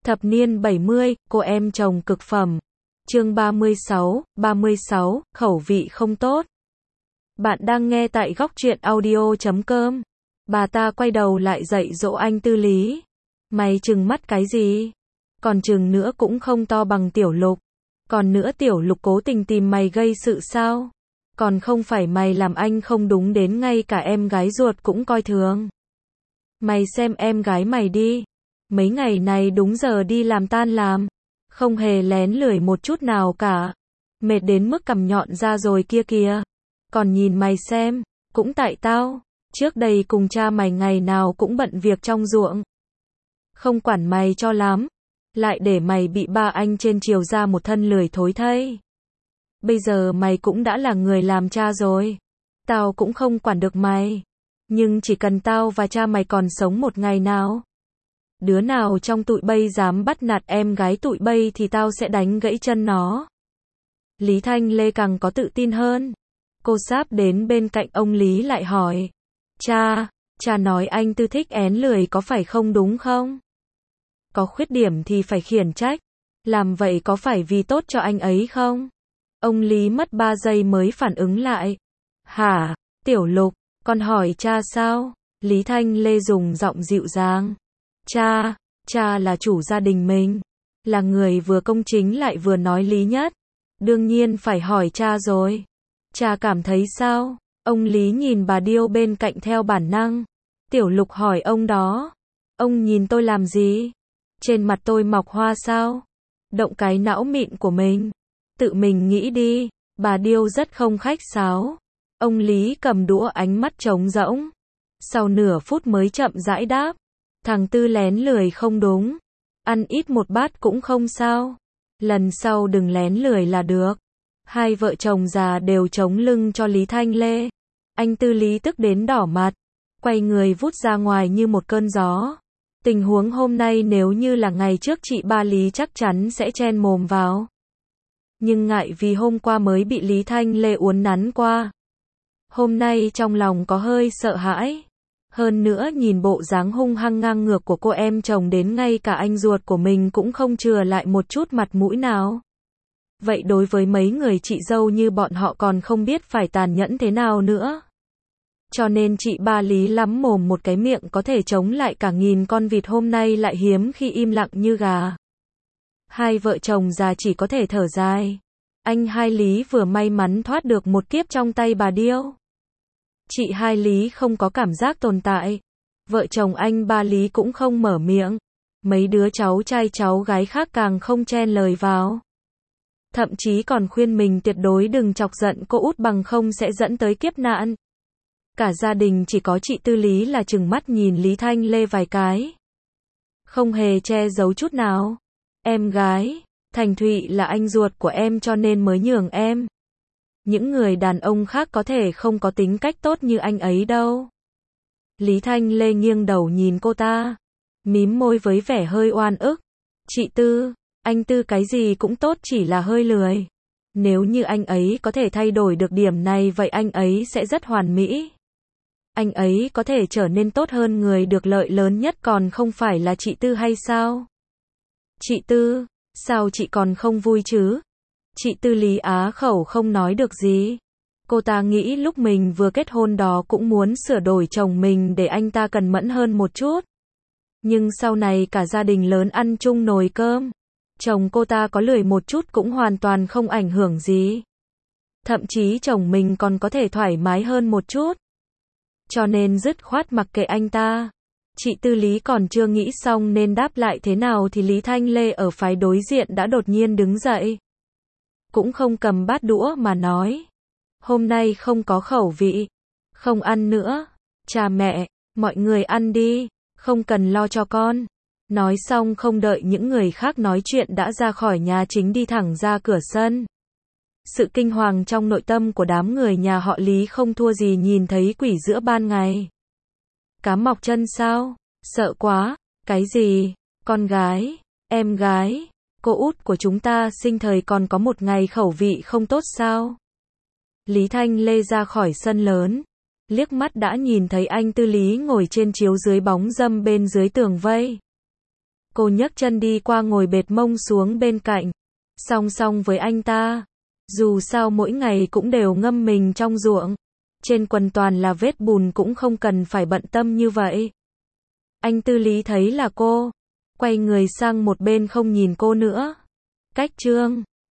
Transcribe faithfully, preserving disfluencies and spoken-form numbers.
Thập niên bảy mươi, cô em chồng cực phẩm. Chương ba mươi sáu, ba mươi sáu, khẩu vị không tốt. Bạn đang nghe tại góc truyện audio chấm com. Bà ta quay đầu lại dạy dỗ anh Tư Lý. Mày trừng mắt cái gì? Còn trừng nữa cũng không to bằng Tiểu Lục. Còn nữa Tiểu Lục cố tình tìm mày gây sự sao? Còn không phải mày làm anh không đúng đến ngay cả em gái ruột cũng coi thường. Mày xem em gái mày đi. Mấy ngày này đúng giờ đi làm tan làm. Không hề lén lười một chút nào cả. Mệt đến mức cằm nhọn ra rồi kia kìa. Còn nhìn mày xem, cũng tại tao. Trước đây cùng cha mày ngày nào cũng bận việc trong ruộng. Không quản mày cho lắm. Lại để mày bị ba anh trên chiều ra một thân lười thối thây. Bây giờ mày cũng đã là người làm cha rồi. Tao cũng không quản được mày. Nhưng chỉ cần tao và cha mày còn sống một ngày nào. Đứa nào trong tụi bay dám bắt nạt em gái tụi bay thì tao sẽ đánh gãy chân nó. Lý Thanh Lê càng có tự tin hơn. Cô sáp đến bên cạnh ông Lý lại hỏi. Cha, cha nói anh Tư thích én lười có phải không đúng không? Có khuyết điểm thì phải khiển trách. Làm vậy có phải vì tốt cho anh ấy không? Ông Lý mất ba giây mới phản ứng lại. Hả, Tiểu Lục, con hỏi cha sao? Lý Thanh Lê dùng giọng dịu dàng. Cha, cha là chủ gia đình mình. Là người vừa công chính lại vừa nói lý nhất. Đương nhiên phải hỏi cha rồi. Cha cảm thấy sao? Ông Lý nhìn bà Điêu bên cạnh theo bản năng. Tiểu Lục hỏi ông đó. Ông nhìn tôi làm gì? Trên mặt tôi mọc hoa sao? Động cái não mịn của mình. Tự mình nghĩ đi. Bà Điêu rất không khách sáo. Ông Lý cầm đũa ánh mắt trống rỗng. Sau nửa phút mới chậm rãi đáp. Thằng Tư lén lười không đúng. Ăn ít một bát cũng không sao. Lần sau đừng lén lười là được. Hai vợ chồng già đều chống lưng cho Lý Thanh Lê. Anh Tư Lý tức đến đỏ mặt. Quay người vút ra ngoài như một cơn gió. Tình huống hôm nay nếu như là ngày trước chị ba Lý chắc chắn sẽ chen mồm vào. Nhưng ngại vì hôm qua mới bị Lý Thanh Lê uốn nắn qua. Hôm nay trong lòng có hơi sợ hãi. Hơn nữa nhìn bộ dáng hung hăng ngang ngược của cô em chồng đến ngay cả anh ruột của mình cũng không chừa lại một chút mặt mũi nào. Vậy đối với mấy người chị dâu như bọn họ còn không biết phải tàn nhẫn thế nào nữa. Cho nên chị ba Lý lắm mồm một cái miệng có thể chống lại cả nghìn con vịt hôm nay lại hiếm khi im lặng như gà. Hai vợ chồng già chỉ có thể thở dài. Anh hai Lý vừa may mắn thoát được một kiếp trong tay bà Điêu. Chị hai Lý không có cảm giác tồn tại. Vợ chồng anh ba Lý cũng không mở miệng. Mấy đứa cháu trai cháu gái khác càng không chen lời vào. Thậm chí còn khuyên mình tuyệt đối đừng chọc giận cô út bằng không sẽ dẫn tới kiếp nạn. Cả gia đình chỉ có chị Tư Lý là trừng mắt nhìn Lý Thanh Lê vài cái. Không hề che giấu chút nào. Em gái, Thành Thụy là anh ruột của em cho nên mới nhường em. Những người đàn ông khác có thể không có tính cách tốt như anh ấy đâu. Lý Thanh Lê nghiêng đầu nhìn cô ta. Mím môi với vẻ hơi oan ức. Chị Tư, anh Tư cái gì cũng tốt chỉ là hơi lười. Nếu như anh ấy có thể thay đổi được điểm này vậy anh ấy sẽ rất hoàn mỹ. Anh ấy có thể trở nên tốt hơn người được lợi lớn nhất còn không phải là chị Tư hay sao? Chị Tư, sao chị còn không vui chứ? Chị Tư Lý á khẩu không nói được gì. Cô ta nghĩ lúc mình vừa kết hôn đó cũng muốn sửa đổi chồng mình để anh ta cẩn mẫn hơn một chút. Nhưng sau này cả gia đình lớn ăn chung nồi cơm. Chồng cô ta có lười một chút cũng hoàn toàn không ảnh hưởng gì. Thậm chí chồng mình còn có thể thoải mái hơn một chút. Cho nên dứt khoát mặc kệ anh ta. Chị Tư Lý còn chưa nghĩ xong nên đáp lại thế nào thì Lý Thanh Lê ở phái đối diện đã đột nhiên đứng dậy. Cũng không cầm bát đũa mà nói. Hôm nay không có khẩu vị. Không ăn nữa. Cha mẹ, mọi người ăn đi. Không cần lo cho con. Nói xong không đợi những người khác nói chuyện đã ra khỏi nhà chính đi thẳng ra cửa sân. Sự kinh hoàng trong nội tâm của đám người nhà họ Lý không thua gì nhìn thấy quỷ giữa ban ngày. Cá mọc chân sao? Sợ quá. Cái gì? Con gái? Em gái? Cô út của chúng ta sinh thời còn có một ngày khẩu vị không tốt sao? Lý Thanh Lê ra khỏi sân lớn. Liếc mắt đã nhìn thấy anh Tư Lý ngồi trên chiếu dưới bóng râm bên dưới tường vây. Cô nhấc chân đi qua ngồi bệt mông xuống bên cạnh, song song với anh ta. Dù sao mỗi ngày cũng đều ngâm mình trong ruộng. Trên quần toàn là vết bùn cũng không cần phải bận tâm như vậy. Anh Tư Lý thấy là cô, quay người sang một bên không nhìn cô nữa. Cách Trương